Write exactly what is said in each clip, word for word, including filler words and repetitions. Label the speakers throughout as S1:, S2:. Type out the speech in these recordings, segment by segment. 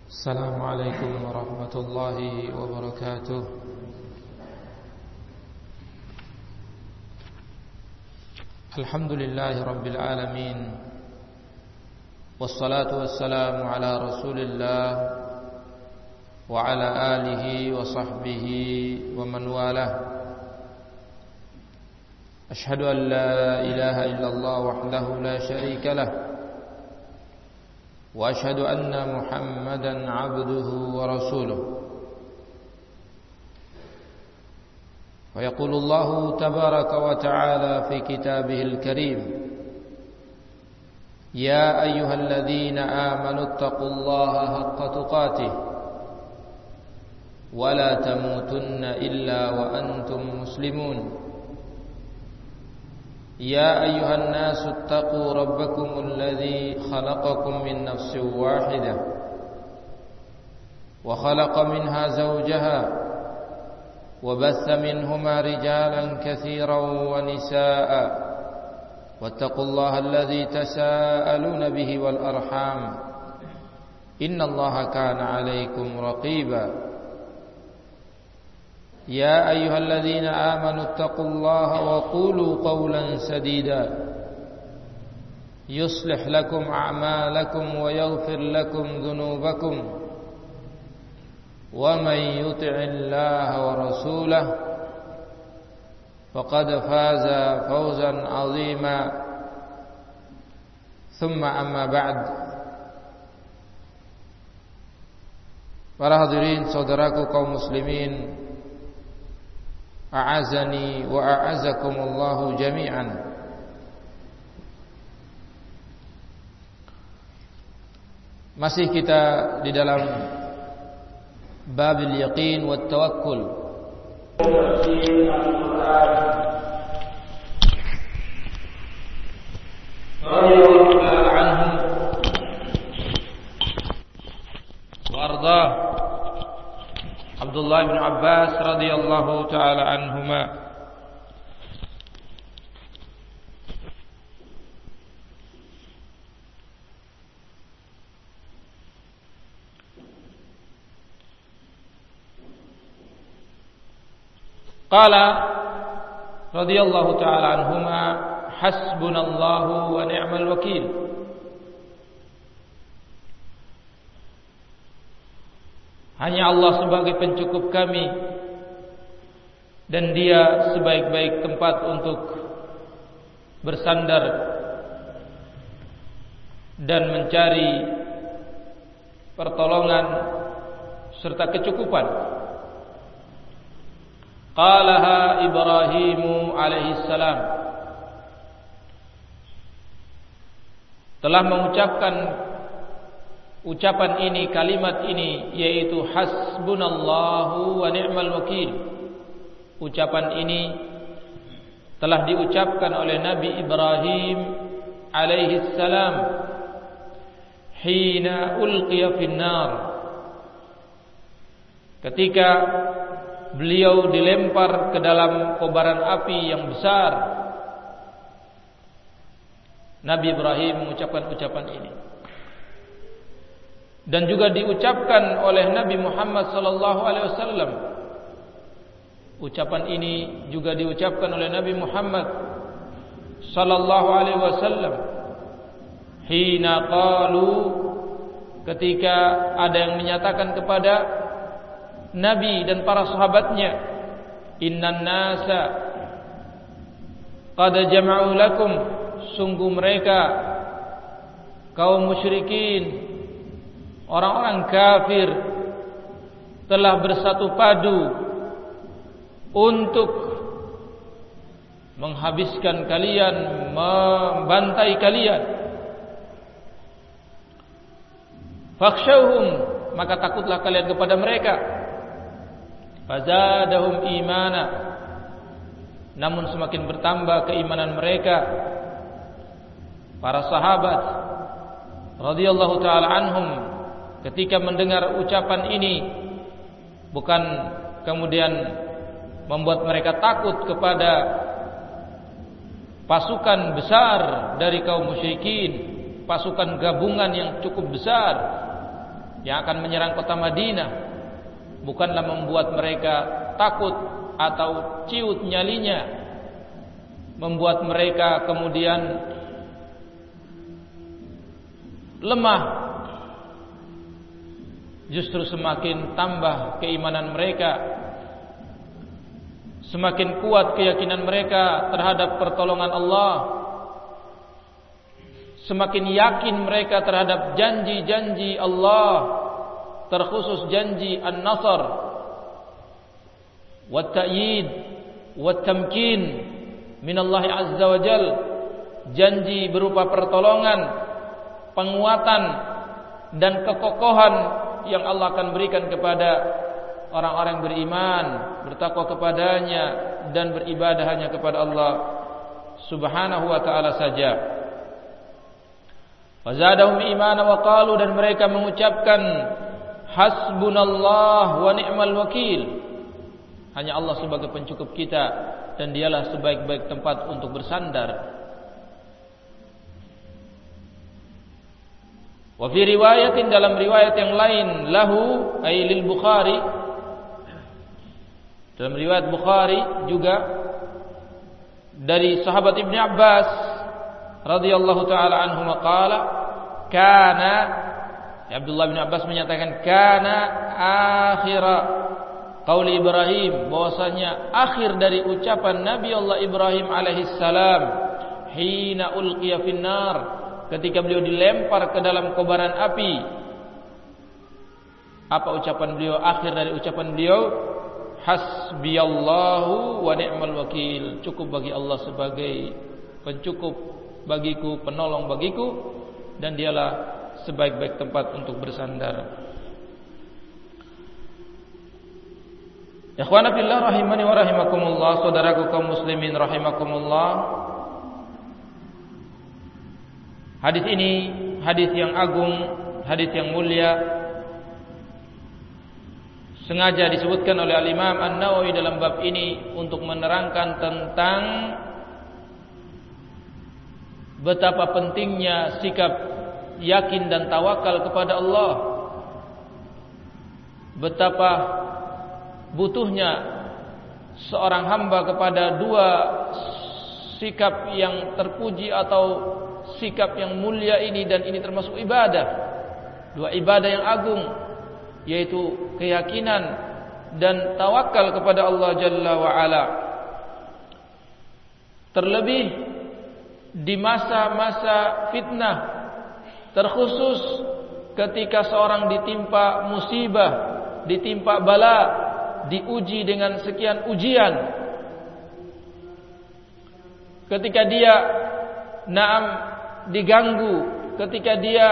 S1: السلام عليكم ورحمة الله وبركاته. الحمد لله رب العالمين، والصلاة والسلام على رسول الله وعلى آله وصحبه ومن والاه. أشهد أن لا إله إلا الله وحده لا شريك له، وأشهد أن محمدا عبده ورسوله. ويقول الله تبارك وتعالى في كتابه الكريم: يا أيها الذين آمنوا اتقوا الله حق تقاته ولا تموتن إلا وأنتم مسلمون. يا أيها الناس اتقوا ربكم الذي خلقكم من نفس واحدة وخلق منها زوجها وبث منهما رجالا كثيرا ونساء واتقوا الله الذي تساءلون به والأرحام إن الله كان عليكم رقيبا. يا أيها الذين آمنوا اتقوا الله وقولوا قولا سديدا يصلح لكم أعمالكم ويغفر لكم ذنوبكم، ومن يطع الله ورسوله فقد فاز فوزا عظيما. ثم أما بعد. Para hadirin, saudaraku kaum muslimin, a'azani wa a'azakumullahu jami'an. Masih kita di dalam babil yaqin wat tawakkul. Radhiyallahu anhu wa arda Abdullah bin Abbas radhiyallahu taala anhuma. Qala radhiyallahu taala anhuma, hasbunallahu wa ni'mal wakil. Hanya Allah sebagai pencukup kami, dan Dia sebaik-baik tempat untuk bersandar dan mencari pertolongan serta kecukupan. Qalaha Ibrahimu alaihi salam, telah mengucapkan ucapan ini, kalimat ini, yaitu hasbunallahu wa ni'mal wakil. Ucapan ini telah diucapkan oleh Nabi Ibrahim alaihi salam hina ulqiya finnar, ketika beliau dilempar ke dalam kobaran api yang besar. Nabi Ibrahim mengucapkan ucapan ini, dan juga diucapkan oleh Nabi Muhammad sallallahu alaihi wasallam. Ucapan ini juga diucapkan oleh Nabi Muhammad sallallahu alaihi wasallam hina qalu, ketika ada yang menyatakan kepada Nabi dan para sahabatnya, innan nasa qad jama'u lakum, sungguh mereka kaum musyrikin, orang-orang kafir, telah bersatu padu untuk menghabiskan kalian, membantai kalian. Fakhshawhum, maka takutlah kalian kepada mereka. Fazadahum imana, namun semakin bertambah keimanan mereka. Para sahabat radhiyallahu taala anhum ketika mendengar ucapan ini, bukan kemudian membuat mereka takut kepada pasukan besar dari kaum musyrikin, pasukan gabungan yang cukup besar, yang akan menyerang kota Madinah bukanlah membuat mereka takut atau ciut nyalinya, membuat mereka kemudian lemah, justru semakin tambah keimanan mereka, semakin kuat keyakinan mereka terhadap pertolongan Allah, semakin yakin mereka terhadap janji-janji Allah, terkhusus janji An-Nasr, wat-ta'yid, wat-tamkin min Allah Azza wa Jal, janji berupa pertolongan, penguatan dan kekokohan yang Allah akan berikan kepada orang-orang yang beriman, bertakwa kepadanya dan beribadah hanya kepada Allah Subhanahu wa ta'ala saja. Fazadahum imana wa qalu, dan mereka mengucapkan hasbunallah wa ni'mal wakil, hanya Allah sebagai pencukup kita dan dialah sebaik-baik tempat untuk bersandar. Wa fi riwayatin, dalam riwayat yang lain, lahu ay lil Bukhari, dalam riwayat Bukhari juga dari sahabat Ibnu Abbas radhiyallahu taala anhu maqala kana, Abdullah bin Abbas menyatakan kana akhira qauli Ibrahim, bahwasanya akhir dari ucapan Nabi Allah Ibrahim alaihissalam hina ulqiya finnar, ketika beliau dilempar ke dalam kobaran api. Apa ucapan beliau? Akhir dari ucapan beliau, hasbiyallahu wa ni'mal wakil, cukup bagi Allah sebagai pencukup bagiku, penolong bagiku, dan dialah sebaik-baik tempat untuk bersandar. Ikhwana fillah rahimani wa rahimakumullah, saudaraku kaum muslimin rahimakumullah. Hadis ini hadis yang agung, hadis yang mulia, sengaja disebutkan oleh Al-Imam An-Nawawi dalam bab ini untuk menerangkan tentang betapa pentingnya sikap yakin dan tawakal kepada Allah, betapa butuhnya seorang hamba kepada dua sikap yang terpuji atau sikap yang mulia ini, dan ini termasuk ibadah, dua ibadah yang agung, yaitu keyakinan dan tawakal kepada Allah Jalla wa Ala. Terlebih di masa-masa fitnah, terkhusus ketika seorang ditimpa musibah, ditimpa bala, diuji dengan sekian ujian, ketika dia naam diganggu, ketika dia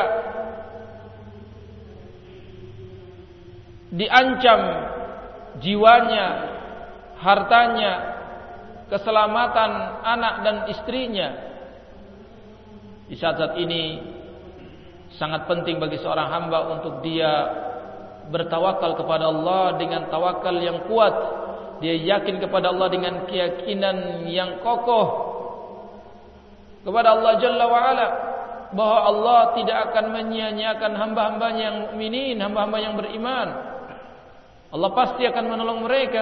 S1: diancam jiwanya, hartanya, keselamatan anak dan istrinya, di saat-saat ini sangat penting bagi seorang hamba untuk dia bertawakal kepada Allah dengan tawakal yang kuat. Dia yakin kepada Allah dengan keyakinan yang kokoh kepada Allah Jalla wa'ala, bahwa Allah tidak akan menyia-nyiakan hamba-hambanya yang mukminin, hamba-hamba yang beriman. Allah pasti akan menolong mereka.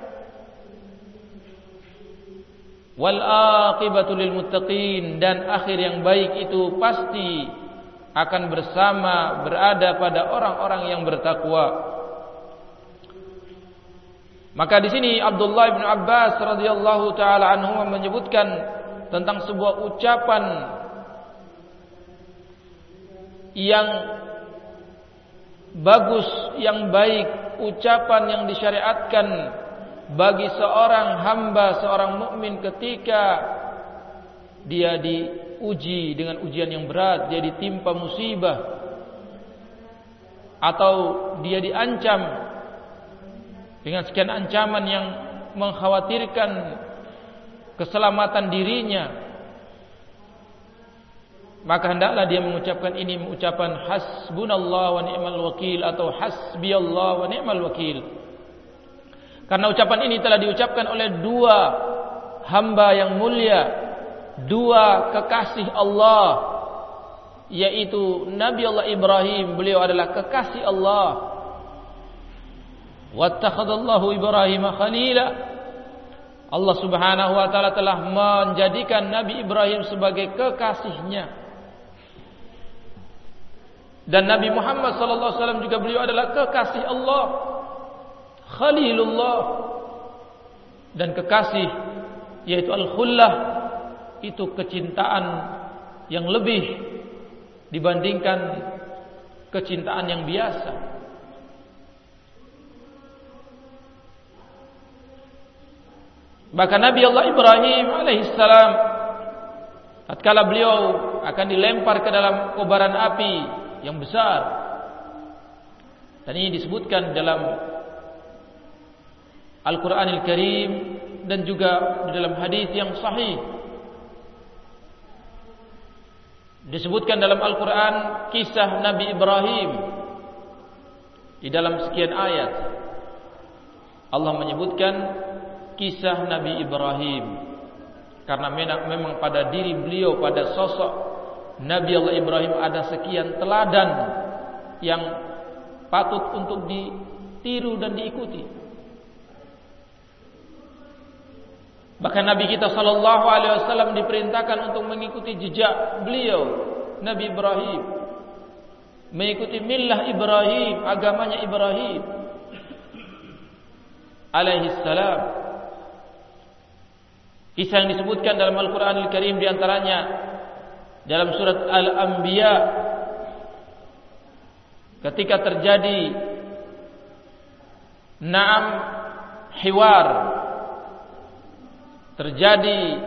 S1: Wal aqibatu lil muttaqin, dan akhir yang baik itu pasti akan bersama berada pada orang-orang yang bertakwa. Maka di sini Abdullah bin Abbas radhiyallahu taala anhu menyebutkan tentang sebuah ucapan yang bagus, yang baik, ucapan yang disyariatkan bagi seorang hamba, seorang mukmin ketika dia diuji dengan ujian yang berat, dia ditimpa musibah atau dia diancam dengan sekian ancaman yang mengkhawatirkan keselamatan dirinya, maka hendaklah dia mengucapkan ini, mengucapkan hasbunallah wa ni'mal wakil atau hasbiyallah wa ni'mal wakil. Karena ucapan ini telah diucapkan oleh dua hamba yang mulia, dua kekasih Allah, yaitu Nabi Allah Ibrahim, beliau adalah kekasih Allah. Wattakhadallahu Ibrahim khalila. Allah Subhanahu wa taala telah menjadikan Nabi Ibrahim sebagai kekasihnya. Dan Nabi Muhammad sallallahu alaihi wasallam juga beliau adalah kekasih Allah, Khalilullah. Dan kekasih yaitu al-khullah, itu kecintaan yang lebih dibandingkan kecintaan yang biasa. Bahkan Nabi Allah Ibrahim alaihissalam, tatkala beliau akan dilempar ke dalam kobaran api yang besar, dan ini disebutkan dalam Al-Quranil Karim dan juga di dalam hadis yang sahih. Disebutkan dalam Al-Quran kisah Nabi Ibrahim di dalam sekian ayat. Allah menyebutkan kisah Nabi Ibrahim karena memang pada diri beliau, pada sosok Nabi Allah Ibrahim ada sekian teladan yang patut untuk ditiru dan diikuti. Bahkan Nabi kita sallallahu alaihi wasallam diperintahkan untuk mengikuti jejak beliau, Nabi Ibrahim, mengikuti millah Ibrahim, agamanya Ibrahim alaihi salam. Kisah yang disebutkan dalam Al-Quranil Karim di antaranya dalam surat Al-Anbiya, ketika terjadi na'am hiwar, terjadi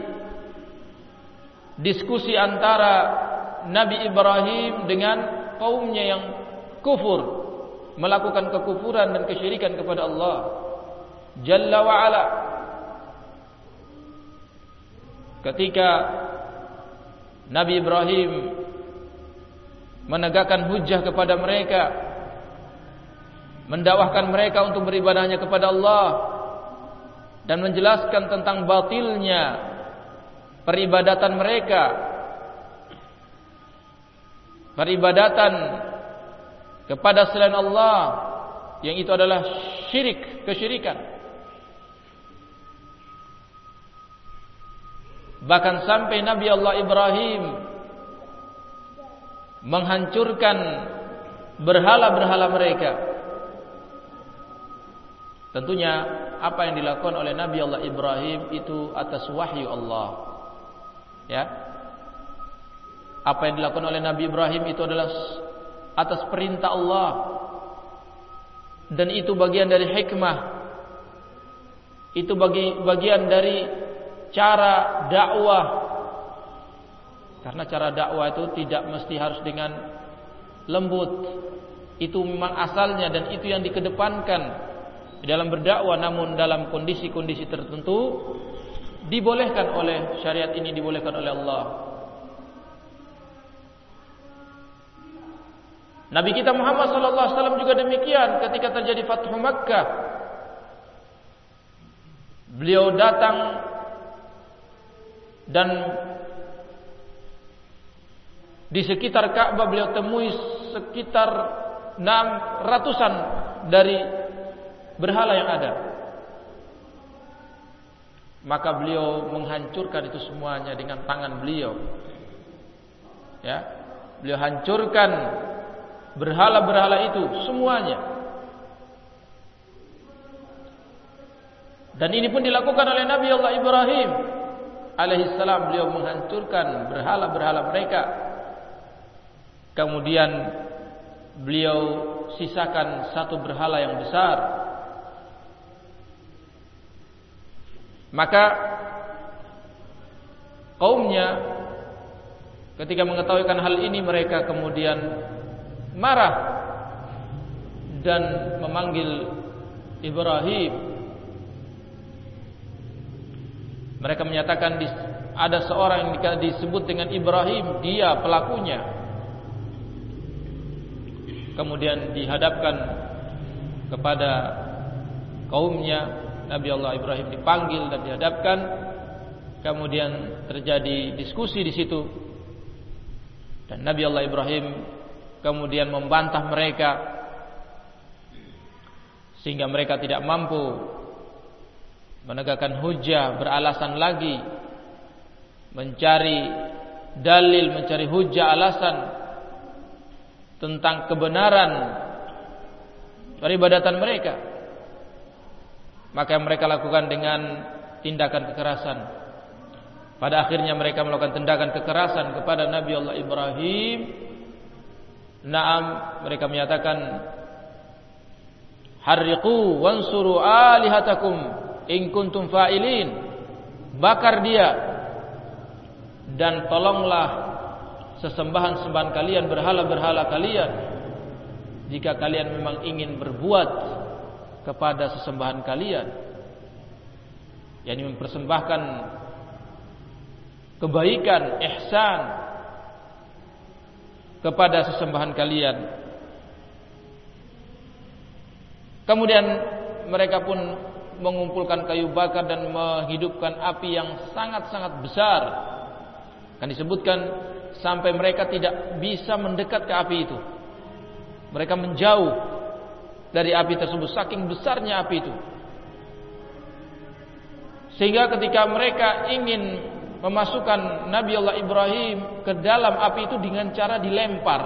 S1: diskusi antara Nabi Ibrahim dengan kaumnya yang kufur, melakukan kekufuran dan kesyirikan kepada Allah Jalla wa'ala. Ketika Nabi Ibrahim menegakkan hujjah kepada mereka, mendakwahkan mereka untuk beribadahnya kepada Allah, dan menjelaskan tentang batilnya peribadatan mereka, peribadatan kepada selain Allah, yang itu adalah syirik, kesyirikan. Bahkan sampai Nabi Allah Ibrahim menghancurkan berhala-berhala mereka. Tentunya apa yang dilakukan oleh Nabi Allah Ibrahim itu atas wahyu Allah. Ya. Apa yang dilakukan oleh Nabi Ibrahim itu adalah atas perintah Allah. Dan itu bagian dari hikmah. Itu bagi bagian dari cara dakwah. Karena cara dakwah itu tidak mesti harus dengan lembut. Itu memang asalnya dan itu yang dikedepankan dalam berdakwah, namun dalam kondisi-kondisi tertentu dibolehkan oleh syariat ini, dibolehkan oleh Allah. Nabi kita Muhammad sallallahu alaihi wasallam juga demikian ketika terjadi Fathu Makkah. Beliau datang dan di sekitar Ka'bah beliau temui sekitar enam ratusan dari berhala yang ada. Maka beliau menghancurkan itu semuanya dengan tangan beliau. Ya, beliau hancurkan berhala-berhala itu semuanya. Dan ini pun dilakukan oleh Nabi Allah Ibrahim alaihissalam. Beliau menghancurkan berhala-berhala mereka. Kemudian beliau sisakan satu berhala yang besar. Maka kaumnya ketika mengetahui hal ini, mereka kemudian marah dan memanggil Ibrahim. Mereka menyatakan ada seorang yang disebut dengan Ibrahim, dia pelakunya. Kemudian dihadapkan kepada kaumnya. Nabi Allah Ibrahim dipanggil dan dihadapkan. Kemudian terjadi diskusi di situ. Dan Nabi Allah Ibrahim kemudian membantah mereka sehingga mereka tidak mampu menegakkan hujjah, beralasan lagi mencari dalil, mencari hujjah, alasan tentang kebenaran peribadatan mereka. Maka yang mereka lakukan dengan tindakan kekerasan. Pada akhirnya mereka melakukan tindakan kekerasan kepada Nabi Allah Ibrahim. Naam, mereka menyatakan, harriqu wansuru alihatakum in kuntum fa'ilin. Bakar dia dan tolonglah sesembahan-sembahan kalian, berhala-berhala kalian, jika kalian memang ingin berbuat kepada sesembahan kalian, yakni mempersembahkan kebaikan, ihsan kepada sesembahan kalian. Kemudian mereka pun mengumpulkan kayu bakar dan menghidupkan api yang sangat-sangat besar. Kan disebutkan sampai mereka tidak bisa mendekat ke api itu. Mereka menjauh dari api tersebut, saking besarnya api itu. Sehingga ketika mereka ingin memasukkan Nabi Allah Ibrahim ke dalam api itu dengan cara dilempar.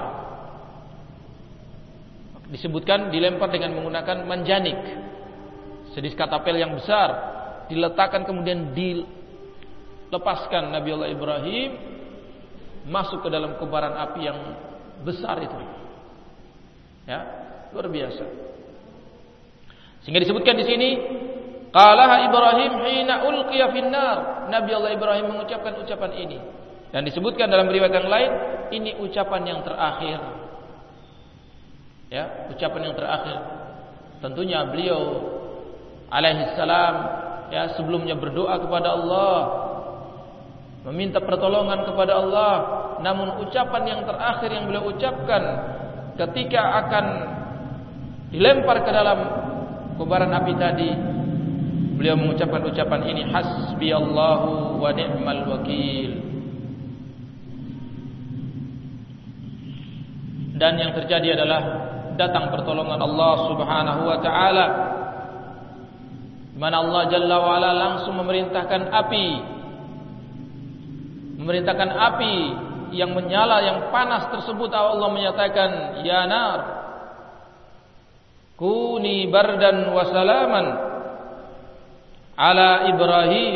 S1: Disebutkan dilempar dengan menggunakan manjanik, sedis katapel yang besar, diletakkan kemudian dilepaskan Nabi Allah Ibrahim masuk ke dalam kobaran api yang besar itu. Ya, luar biasa. Sehingga disebutkan di sini, qalaha Ibrahim hina ulqiya finnar. Nabi Allah Ibrahim mengucapkan ucapan ini. Dan disebutkan dalam riwayat yang lain, ini ucapan yang terakhir. Ya, ucapan yang terakhir. Tentunya beliau alaihi salam ya sebelumnya berdoa kepada Allah, meminta pertolongan kepada Allah. Namun ucapan yang terakhir yang beliau ucapkan ketika akan dilempar ke dalam kobaran api tadi, beliau mengucapkan ucapan ini, hasbiyallahu wa ni'mal wakil. Dan yang terjadi adalah datang pertolongan Allah Subhanahu wa taala, mana Allah Jalla wa ala langsung memerintahkan api, memerintahkan api yang menyala, yang panas tersebut. Allah menyatakan, ya nar kuni bardan wa salaman ala Ibrahim.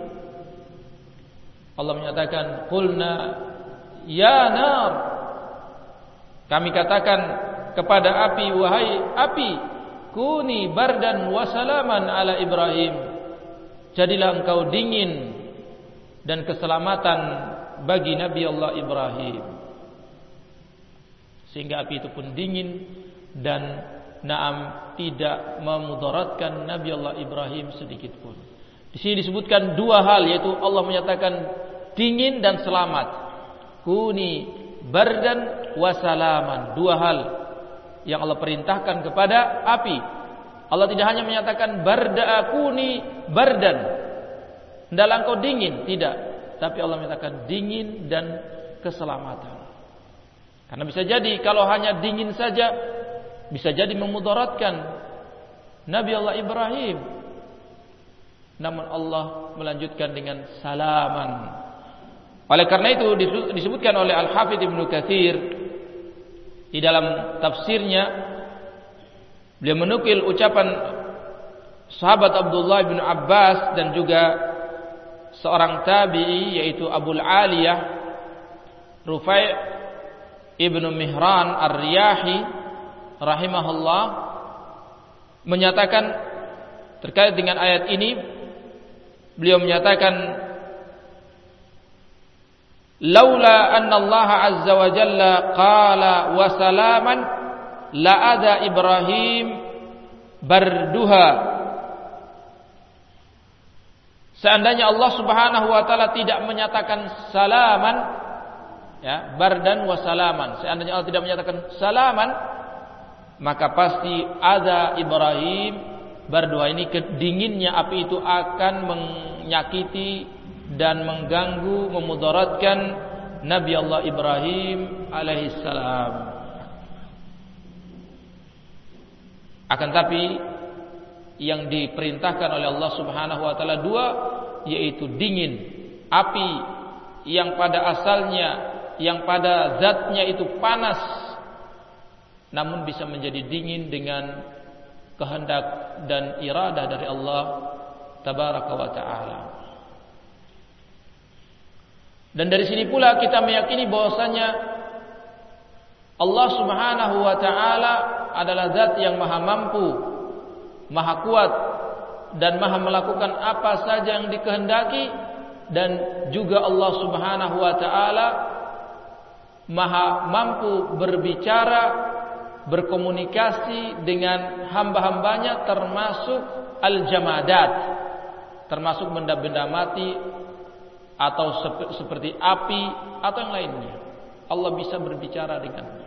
S1: Allah menyatakan, qulna ya nar, kami katakan kepada api, wahai api, kuni bardan wa salaman ala Ibrahim, jadilah engkau dingin dan keselamatan bagi Nabi Allah Ibrahim. Sehingga api itu pun dingin dan naam tidak memudaratkan Nabi Allah Ibrahim sedikit pun. Di sini disebutkan dua hal, yaitu Allah menyatakan dingin dan selamat. Kuni bardan wa salaman, dua hal yang Allah perintahkan kepada api. Allah tidak hanya menyatakan barda kuni bardan, hendaklah engkau dingin, tidak, tapi Allah menyatakan dingin dan keselamatan. Karena bisa jadi kalau hanya dingin saja bisa jadi memudaratkan Nabi Allah Ibrahim. Namun Allah melanjutkan dengan salaman. Oleh karena itu disebutkan oleh Al-Hafidz Ibnu Katsir di dalam tafsirnya, beliau menukil ucapan sahabat Abdullah bin Abbas dan juga seorang tabi'i yaitu Abul Aliyah Rufai' ibnu Mihran Ar-Riyahi rahimahullah, menyatakan terkait dengan ayat ini, beliau menyatakan, laula anna Allah azza wa jalla qala wa salaman la ada Ibrahim barduha. Seandainya Allah Subhanahu wa taala tidak menyatakan salaman, ya, bardan wa salaman, seandainya Allah tidak menyatakan salaman, maka pasti ada Ibrahim barduha, ini kedinginnya api itu akan menyakiti dan mengganggu, memudaratkan Nabi Allah Ibrahim alaihissalam. Akan tapi yang diperintahkan oleh Allah Subhanahu wa taala dua, yaitu dingin, api yang pada asalnya, yang pada zatnya itu panas, namun bisa menjadi dingin dengan kehendak dan iradah dari Allah Tabaraka wa taala. Dan dari sini pula kita meyakini bahwasanya Allah Subhanahu wa taala adalah zat yang maha mampu, maha kuat, dan maha melakukan apa saja yang dikehendaki, dan juga Allah Subhanahu wa taala maha mampu berbicara, berkomunikasi dengan hamba-hambanya, termasuk al-jamadat, termasuk benda-benda mati atau seperti api atau yang lainnya. Allah bisa berbicara dengannya.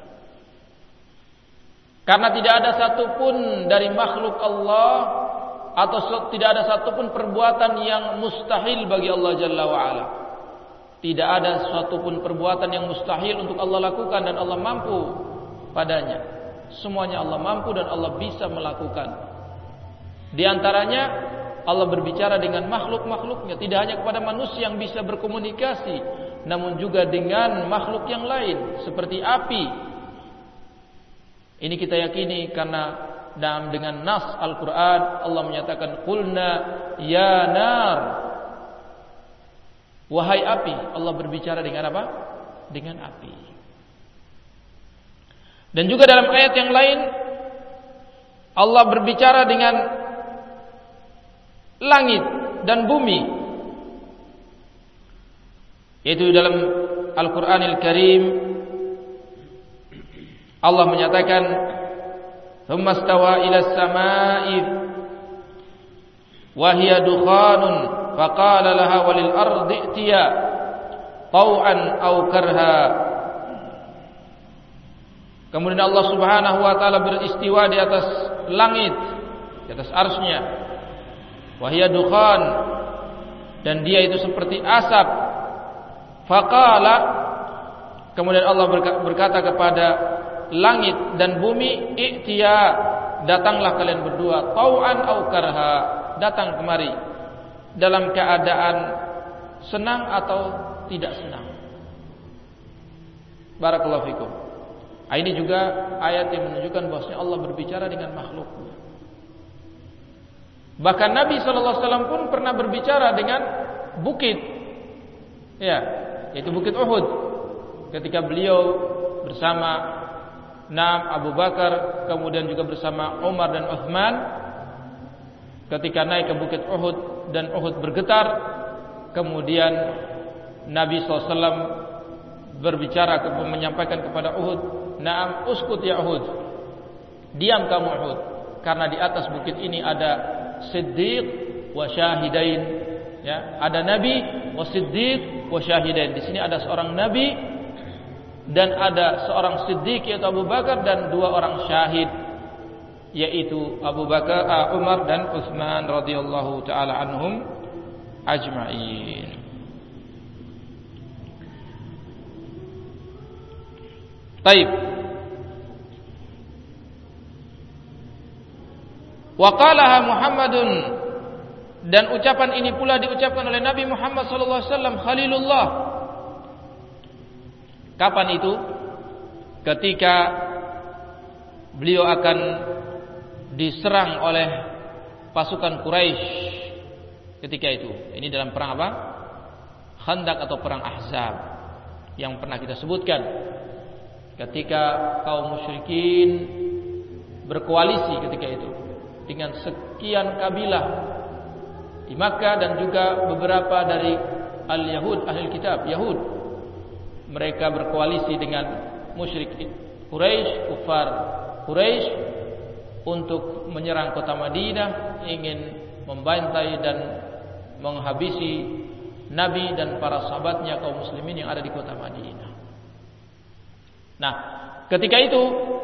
S1: Karena tidak ada satupun dari makhluk Allah atau tidak ada satupun perbuatan yang mustahil bagi Allah Jalla wa'ala. Tidak ada satupun perbuatan yang mustahil untuk Allah lakukan dan Allah mampu padanya. Semuanya Allah mampu dan Allah bisa melakukan. Di antaranya Allah berbicara dengan makhluk-makhluknya, tidak hanya kepada manusia yang bisa berkomunikasi, namun juga dengan makhluk yang lain seperti api. Ini kita yakini karena dalam dengan nas Al-Quran Allah menyatakan qulna ya nar, wahai api. Allah berbicara dengan apa? Dengan api. Dan juga dalam ayat yang lain Allah berbicara dengan langit dan bumi, yaitu dalam Al-Quranil Karim Allah menyatakan thumma stawa ila as-sama'i wa hiya dukhanun faqala laha walil ardi i'tiya taw'an aw karha. Kemudian Allah Subhanahu wa taala beristiwa di atas langit, di atas arsy-Nya. Wa hiya dukhan, dan dia itu seperti asap. Faqala, kemudian Allah berkata kepada langit dan bumi, i'tiya, datanglah kalian berdua, tau'an au karha, datang kemari dalam keadaan senang atau tidak senang. Barakallahu fikum. Ini juga ayat yang menunjukkan bahwasanya Allah berbicara dengan makhluknya. Bahkan Nabi shallallahu alaihi wasallam pun pernah berbicara dengan bukit, ya, yaitu bukit Uhud, ketika beliau bersama Naam Abu Bakar, kemudian juga bersama Umar dan Uthman, ketika naik ke bukit Uhud dan Uhud bergetar, kemudian Nabi shallallahu alaihi wasallam berbicara, menyampaikan kepada Uhud, Naam uskut ya Uhud, diam kamu Uhud, karena di atas bukit ini ada Siddiq wa syahidain, ya, ada Nabi wa Siddiq wa syahidain. Di sini ada seorang Nabi dan ada seorang Siddiq yaitu Abu Bakar dan dua orang syahid yaitu Abu Bakar, uh, Umar dan Utsman radhiyallahu taala anhum ajma'in. Baik. Wa qalaha Muhammadun, dan ucapan ini pula diucapkan oleh Nabi Muhammad sallallahu alaihi wasallam, Khalilullah. Kapan itu? Ketika beliau akan diserang oleh pasukan Quraisy ketika itu. Ini dalam perang apa? Khandaq atau perang Ahzab yang pernah kita sebutkan. Ketika kaum musyrikin berkoalisi ketika itu dengan sekian kabilah di Makkah dan juga beberapa dari al-Yahud, ahli kitab Yahud, mereka berkoalisi dengan musyrik Quraisy, kufar Quraisy, untuk menyerang kota Madinah, ingin membantai dan menghabisi Nabi dan para sahabatnya kaum muslimin yang ada di kota Madinah. Nah, ketika itu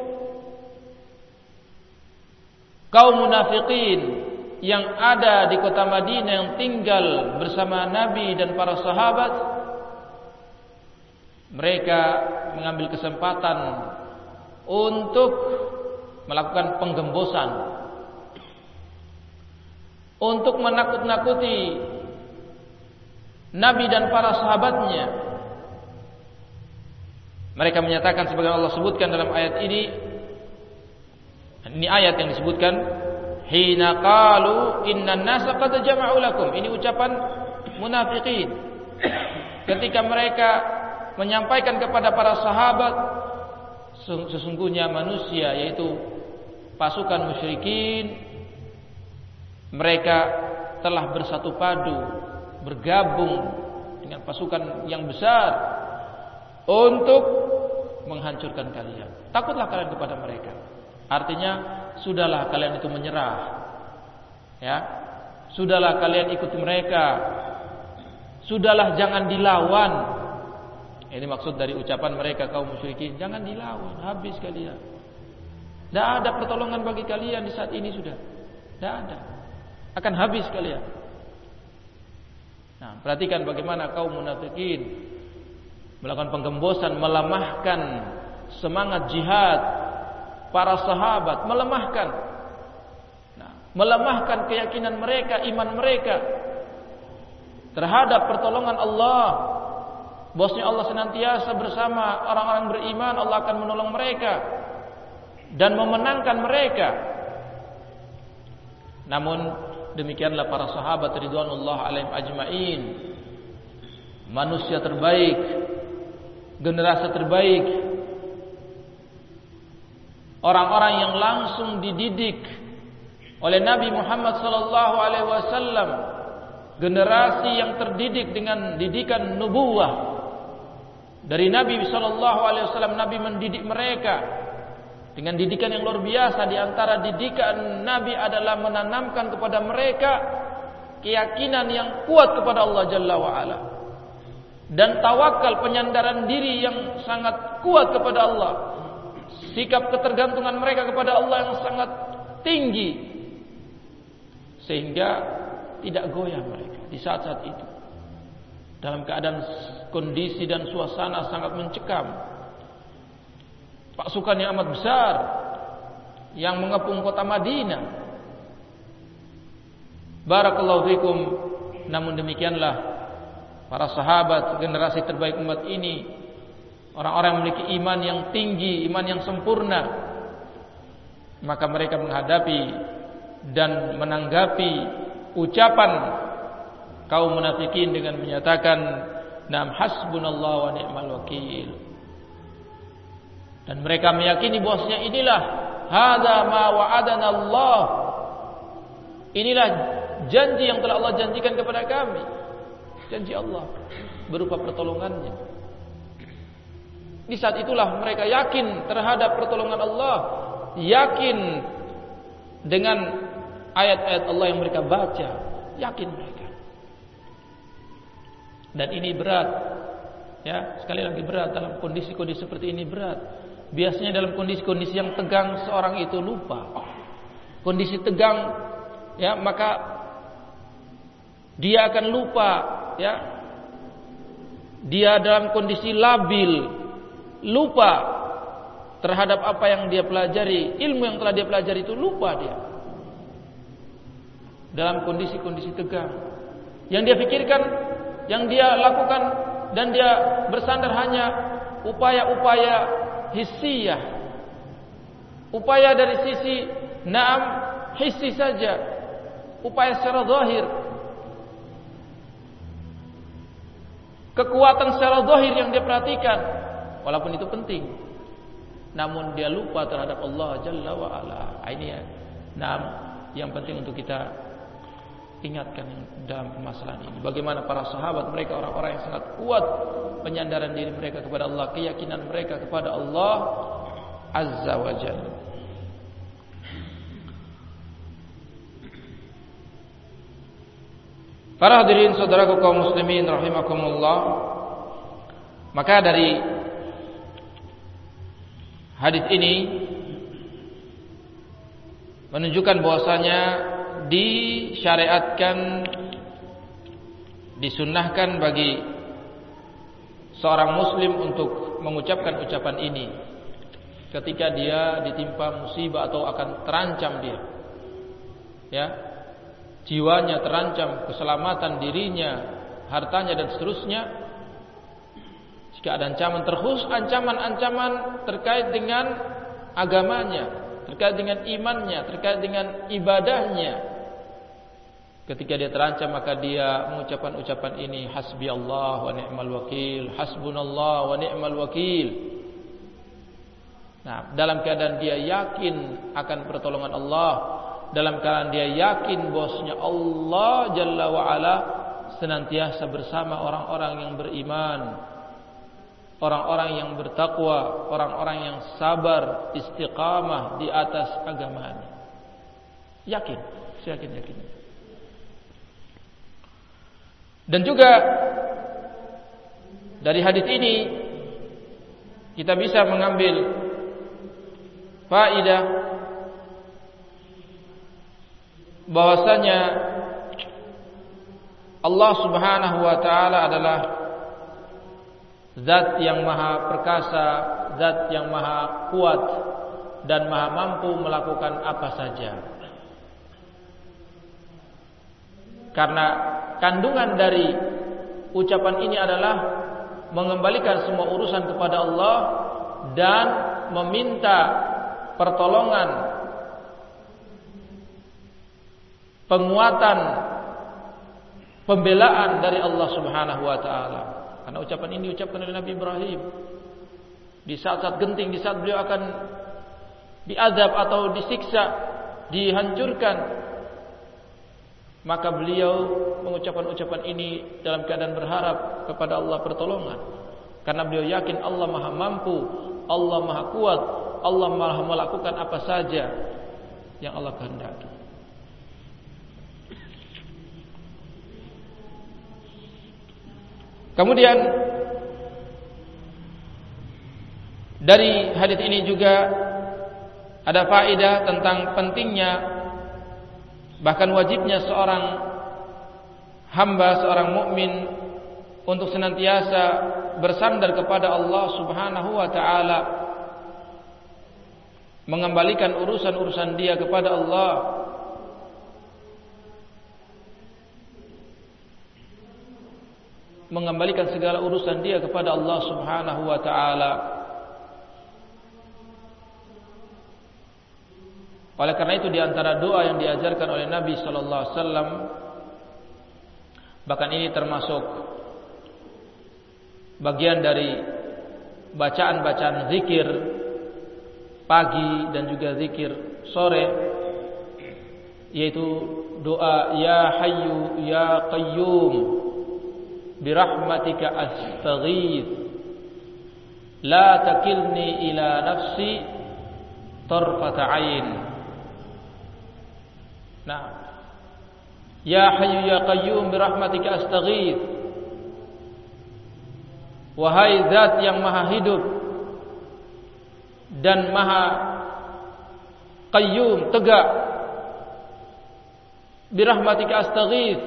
S1: kaum munafikin yang ada di kota Madinah, yang tinggal bersama Nabi dan para sahabat, mereka mengambil kesempatan untuk melakukan penggembosan, untuk menakut-nakuti Nabi dan para sahabatnya. Mereka menyatakan sebagaimana Allah sebutkan dalam ayat ini, ini ayat yang disebutkan, hina qalu innan nasa qad jama'u lakum. Ini ucapan munafikin ketika mereka menyampaikan kepada para sahabat, sesungguhnya manusia, yaitu pasukan musyrikin, mereka telah bersatu padu, bergabung dengan pasukan yang besar untuk menghancurkan kalian. Takutlah kalian kepada mereka. Artinya, sudahlah kalian itu menyerah, ya, sudahlah kalian ikuti mereka, sudahlah jangan dilawan. Ini maksud dari ucapan mereka kaum musyrikin, jangan dilawan, habis kalian. Tidak ada pertolongan bagi kalian di saat ini, sudah tidak ada, akan habis kalian. Nah, perhatikan bagaimana kaum munafikin melakukan penggembosan, melemahkan semangat jihad para sahabat, melemahkan, nah, melemahkan keyakinan mereka, iman mereka terhadap pertolongan Allah. Bahwasanya Allah senantiasa bersama orang-orang beriman, Allah akan menolong mereka dan memenangkan mereka. Namun demikianlah para sahabat ridwanullah alaihim ajmain, manusia terbaik, generasi terbaik, orang-orang yang langsung dididik oleh Nabi Muhammad sallallahu alaihi wasallam, generasi yang terdidik dengan didikan nubuwah dari Nabi sallallahu alaihi wasallam. Nabi mendidik mereka dengan didikan yang luar biasa. Di antara didikan Nabi adalah menanamkan kepada mereka keyakinan yang kuat kepada Allah Jalla wa Ala, dan tawakal, penyandaran diri yang sangat kuat kepada Allah, sikap ketergantungan mereka kepada Allah yang sangat tinggi, sehingga tidak goyah mereka di saat-saat itu dalam keadaan kondisi dan suasana sangat mencekam. Pasukan yang amat besar yang mengepung kota Madinah. Barakallahu fikum. Namun demikianlah para sahabat, generasi terbaik umat ini, orang-orang yang memiliki iman yang tinggi, iman yang sempurna, maka mereka menghadapi dan menanggapi ucapan kaum munafikin dengan menyatakan, "Nam hasbunallahu wa ni'mal wakil." Dan mereka meyakini bahwasanya inilah hadza ma wa'adana Allah. Inilah janji yang telah Allah janjikan kepada kami. Janji Allah berupa pertolongannya. Di saat itulah mereka yakin terhadap pertolongan Allah, yakin dengan ayat-ayat Allah yang mereka baca, yakin mereka. Dan ini berat, ya, sekali lagi berat dalam kondisi-kondisi seperti ini, berat. Biasanya dalam kondisi-kondisi yang tegang seorang itu lupa. Kondisi tegang, ya, maka dia akan lupa, ya. Dia dalam kondisi labil, lupa terhadap apa yang dia pelajari, ilmu yang telah dia pelajari itu lupa dia. Dalam kondisi-kondisi tegang, yang dia pikirkan, yang dia lakukan, dan dia bersandar hanya upaya-upaya hissiyah, upaya dari sisi naam hissi saja, upaya secara zahir, kekuatan secara zahir yang dia perhatikan, walaupun itu penting, namun dia lupa terhadap Allah Jalla wa Ala. Ini ya, naam, yang penting untuk kita ingatkan dalam permasalahan ini. Bagaimana para sahabat, mereka orang-orang yang sangat kuat penyandaran diri mereka kepada Allah, keyakinan mereka kepada Allah Azza wa Jalla. Para hadirin saudaraku kaum muslimin rahimakumullah, maka dari hadis ini menunjukkan bahwasanya disyariatkan, disunnahkan bagi seorang muslim untuk mengucapkan ucapan ini ketika dia ditimpa musibah atau akan terancam dia, ya, jiwanya terancam, keselamatan dirinya, hartanya dan seterusnya. Jika ada ancaman, terkhusus ancaman-ancaman terkait dengan agamanya, terkait dengan imannya, terkait dengan ibadahnya, ketika dia terancam maka dia mengucapkan ucapan ini, hasbi Allah wa ni'mal wakil, hasbunallah wa ni'mal wakil. Nah, dalam keadaan dia yakin akan pertolongan Allah, dalam keadaan dia yakin bahwasanya Allah Jalla wa Ala senantiasa bersama orang-orang yang beriman, orang-orang yang bertakwa, orang-orang yang sabar, istiqamah di atas agamanya. Yakin, yakin-yakin. Dan juga dari hadis ini kita bisa mengambil faedah bahwasanya Allah Subhanahu wa taala adalah zat yang maha perkasa, zat yang maha kuat dan maha mampu melakukan apa saja. Karena kandungan dari ucapan ini adalah mengembalikan semua urusan kepada Allah dan meminta pertolongan, penguatan, pembelaan dari Allah Subhanahu wa taala. Karena ucapan ini diucapkan oleh Nabi Ibrahim di saat-saat genting, di saat beliau akan diazab atau disiksa, dihancurkan. Maka beliau mengucapkan ucapan ini dalam keadaan berharap kepada Allah pertolongan. Karena beliau yakin Allah maha mampu, Allah maha kuat, Allah maha melakukan apa saja yang Allah kehendaki. Kemudian dari hadis ini juga ada faedah tentang pentingnya, bahkan wajibnya seorang hamba, seorang mukmin untuk senantiasa bersandar kepada Allah Subhanahu wa taala, mengembalikan urusan-urusan dia kepada Allah, mengembalikan segala urusan dia kepada Allah Subhanahu wa taala. Oleh karena itu di antara doa yang diajarkan oleh Nabi sallallahu alaihi wasallam, bahkan ini termasuk bagian dari bacaan-bacaan zikir pagi dan juga zikir sore, yaitu doa ya hayyu ya qayyum birahmatika astaghith la takilni ila nafsi tarfata ain. Nah, ya hayyu ya qayyum birahmatika astaghith, wahai zat yang maha hidup dan maha qayyum, tegak, birahmatika astaghith,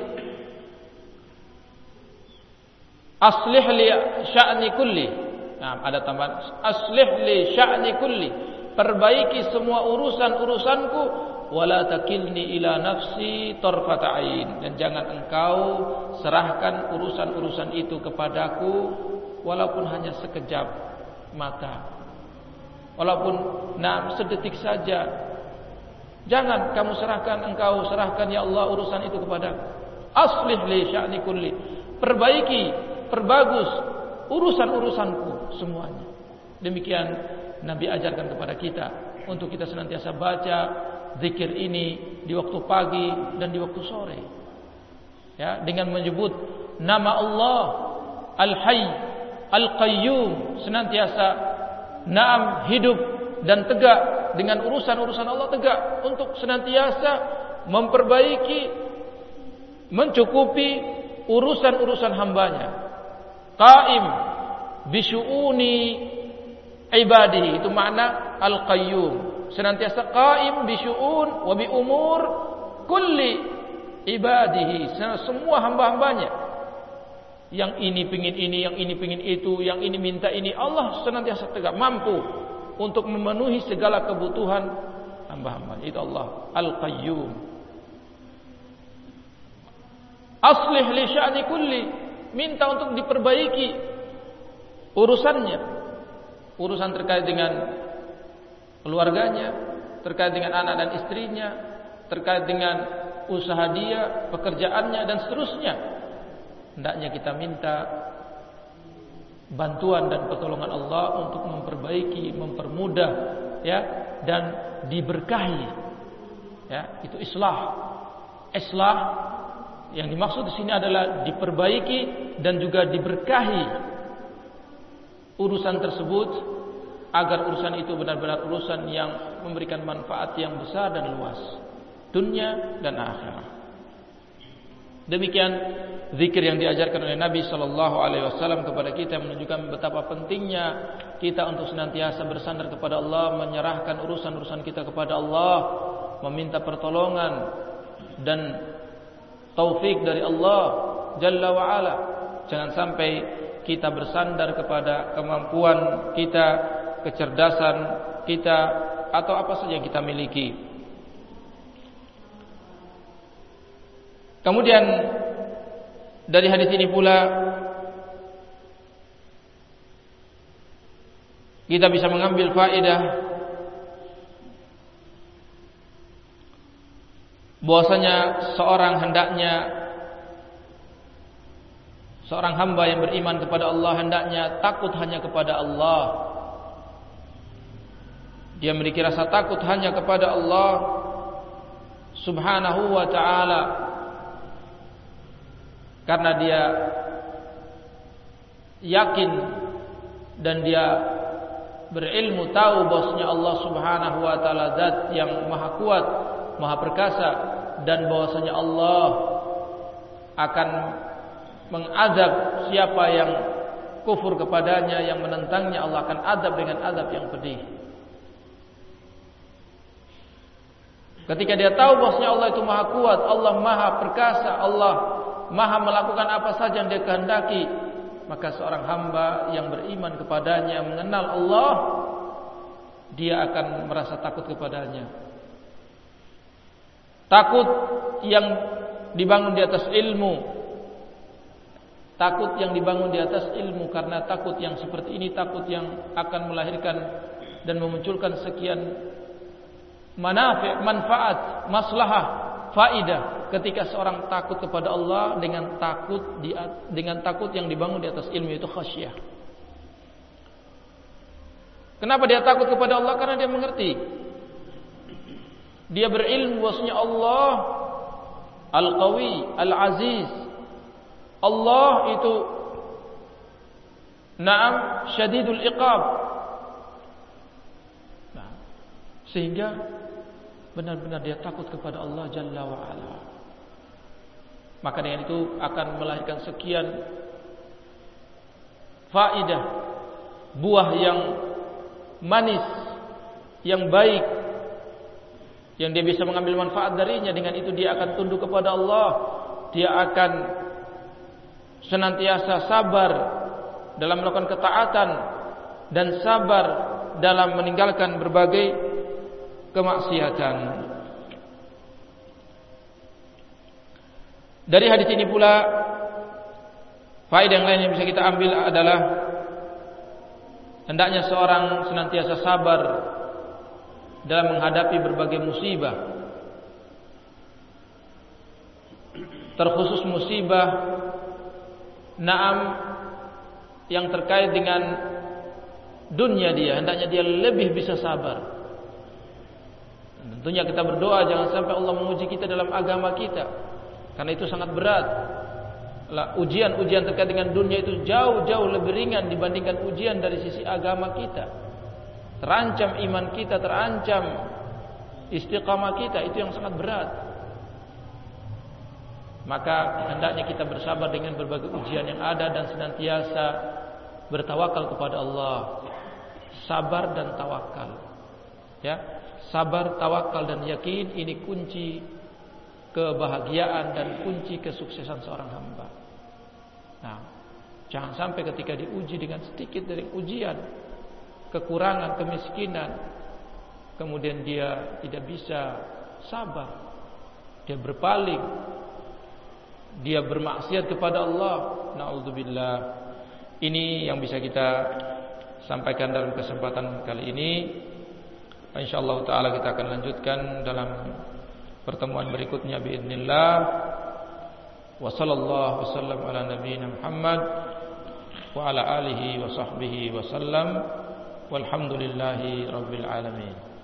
S1: aslih li sya'ni kulli. Nah, ada tambahan, aslih li sya'ni kulli, perbaiki semua urusan-urusanku, wala takilni ila nafsi tarfata ain, dan jangan engkau serahkan urusan-urusan itu kepadaku walaupun hanya sekejap mata, walaupun nah sedetik saja. Jangan kamu serahkan, engkau serahkan ya Allah urusan itu kepadaku. Aslih li sya'ni kulli, perbaiki, perbagus urusan-urusanku semuanya. Demikian Nabi ajarkan kepada kita untuk kita senantiasa baca zikir ini di waktu pagi dan di waktu sore, ya, dengan menyebut nama Allah Al-Hayy Al-Qayyum, senantiasa naam hidup dan tegak dengan urusan-urusan Allah, tegak untuk senantiasa memperbaiki, mencukupi urusan-urusan hambanya. Qaim bisyu'uni ibadihi, itu makna Al-Qayyum, senantiasa qaim bisyu'un wa bi umur kulli ibadihi, semua hamba-hambanya. yang ini pingin ini, yang ini pingin itu, yang ini minta ini. Allah senantiasa tegak mampu untuk memenuhi segala kebutuhan hamba-hamba. Itu Allah Al-Qayyum. Aslih li sya'ni kulli, minta untuk diperbaiki urusannya, urusan terkait dengan keluarganya, terkait dengan anak dan istrinya, terkait dengan usaha dia, pekerjaannya dan seterusnya. Hendaknya kita minta bantuan dan pertolongan Allah untuk memperbaiki, mempermudah, ya, dan diberkahi. Ya, itu islah. Islah yang dimaksud di sini adalah diperbaiki dan juga diberkahi urusan tersebut agar urusan itu benar-benar urusan yang memberikan manfaat yang besar dan luas, dunia dan akhirat. Demikian zikir yang diajarkan oleh Nabi sallallahu alaihi wasallam kepada kita, menunjukkan betapa pentingnya kita untuk senantiasa bersandar kepada Allah, menyerahkan urusan-urusan kita kepada Allah, meminta pertolongan dan taufik dari Allah Jalla wa Ala. Jangan sampai kita bersandar kepada kemampuan kita, kecerdasan kita, atau apa saja yang kita miliki. Kemudian dari hadis ini pula kita bisa mengambil faedah bahwasanya seorang hendaknya, seorang hamba yang beriman kepada Allah hendaknya takut hanya kepada Allah. Dia memiliki rasa takut hanya kepada Allah Subhanahu wa ta'ala, karena dia yakin dan dia berilmu tahu bahwasanya Allah Subhanahu wa ta'ala zat yang maha kuat, maha perkasa, dan bahwasanya Allah akan mengazab siapa yang kufur kepadanya, yang menentangnya. Allah akan azab dengan azab yang pedih. Ketika dia tahu bahwasanya Allah itu maha kuat, Allah maha perkasa, Allah maha melakukan apa saja yang dia kehendaki, maka seorang hamba yang beriman kepadanya, mengenal Allah, dia akan merasa takut kepadanya. Takut yang dibangun di atas ilmu, takut yang dibangun di atas ilmu, karena takut yang seperti ini takut yang akan melahirkan dan memunculkan sekian manafi', manfaat, maslahah, faidah ketika seorang takut kepada Allah dengan takut di, dengan takut yang dibangun di atas ilmu, itu khasyah. Kenapa dia takut kepada Allah? Karena dia mengerti, dia berilmu bahwasanya Allah Al-Qawi, Al-Aziz. Allah itu Naam syadidul iqab. Nah, sehingga benar-benar dia takut kepada Allah Jalla wa Ala. Maka dengan itu akan melahirkan sekian faedah, buah yang manis, yang baik, yang dia bisa mengambil manfaat darinya. Dengan itu dia akan tunduk kepada Allah. Dia akan senantiasa sabar dalam melakukan ketaatan dan sabar dalam meninggalkan berbagai kemaksiatan. Dari hadis ini pula faedah yang lain yang bisa kita ambil adalah hendaknya seorang senantiasa sabar dalam menghadapi berbagai musibah, terkhusus musibah naam yang terkait dengan dunia dia. Hendaknya dia lebih bisa sabar. Tentunya kita berdoa jangan sampai Allah menguji kita dalam agama kita, karena itu sangat berat. Ujian-ujian terkait dengan dunia itu jauh-jauh lebih ringan dibandingkan ujian dari sisi agama kita. Terancam iman kita, terancam istiqamah kita, itu yang sangat berat. Maka hendaknya kita bersabar dengan berbagai ujian yang ada dan senantiasa bertawakal kepada Allah. Sabar dan tawakal, ya. Sabar, tawakal dan yakin, ini kunci kebahagiaan dan kunci kesuksesan seorang hamba. Nah, Jangan sampai ketika diuji dengan sedikit dari ujian, kekurangan, kemiskinan, kemudian dia tidak bisa sabar, dia berpaling, dia bermaksiat kepada Allah. Na'udzubillah. Ini yang bisa kita sampaikan dalam kesempatan kali ini. Insyaallah taala kita akan lanjutkan dalam pertemuan berikutnya biidznillah. Wa sallallahu wasallam ala nabiyyina Muhammad wa ala alihi wa sahbihi wa sallam. Walhamdulillahi rabbil alamin.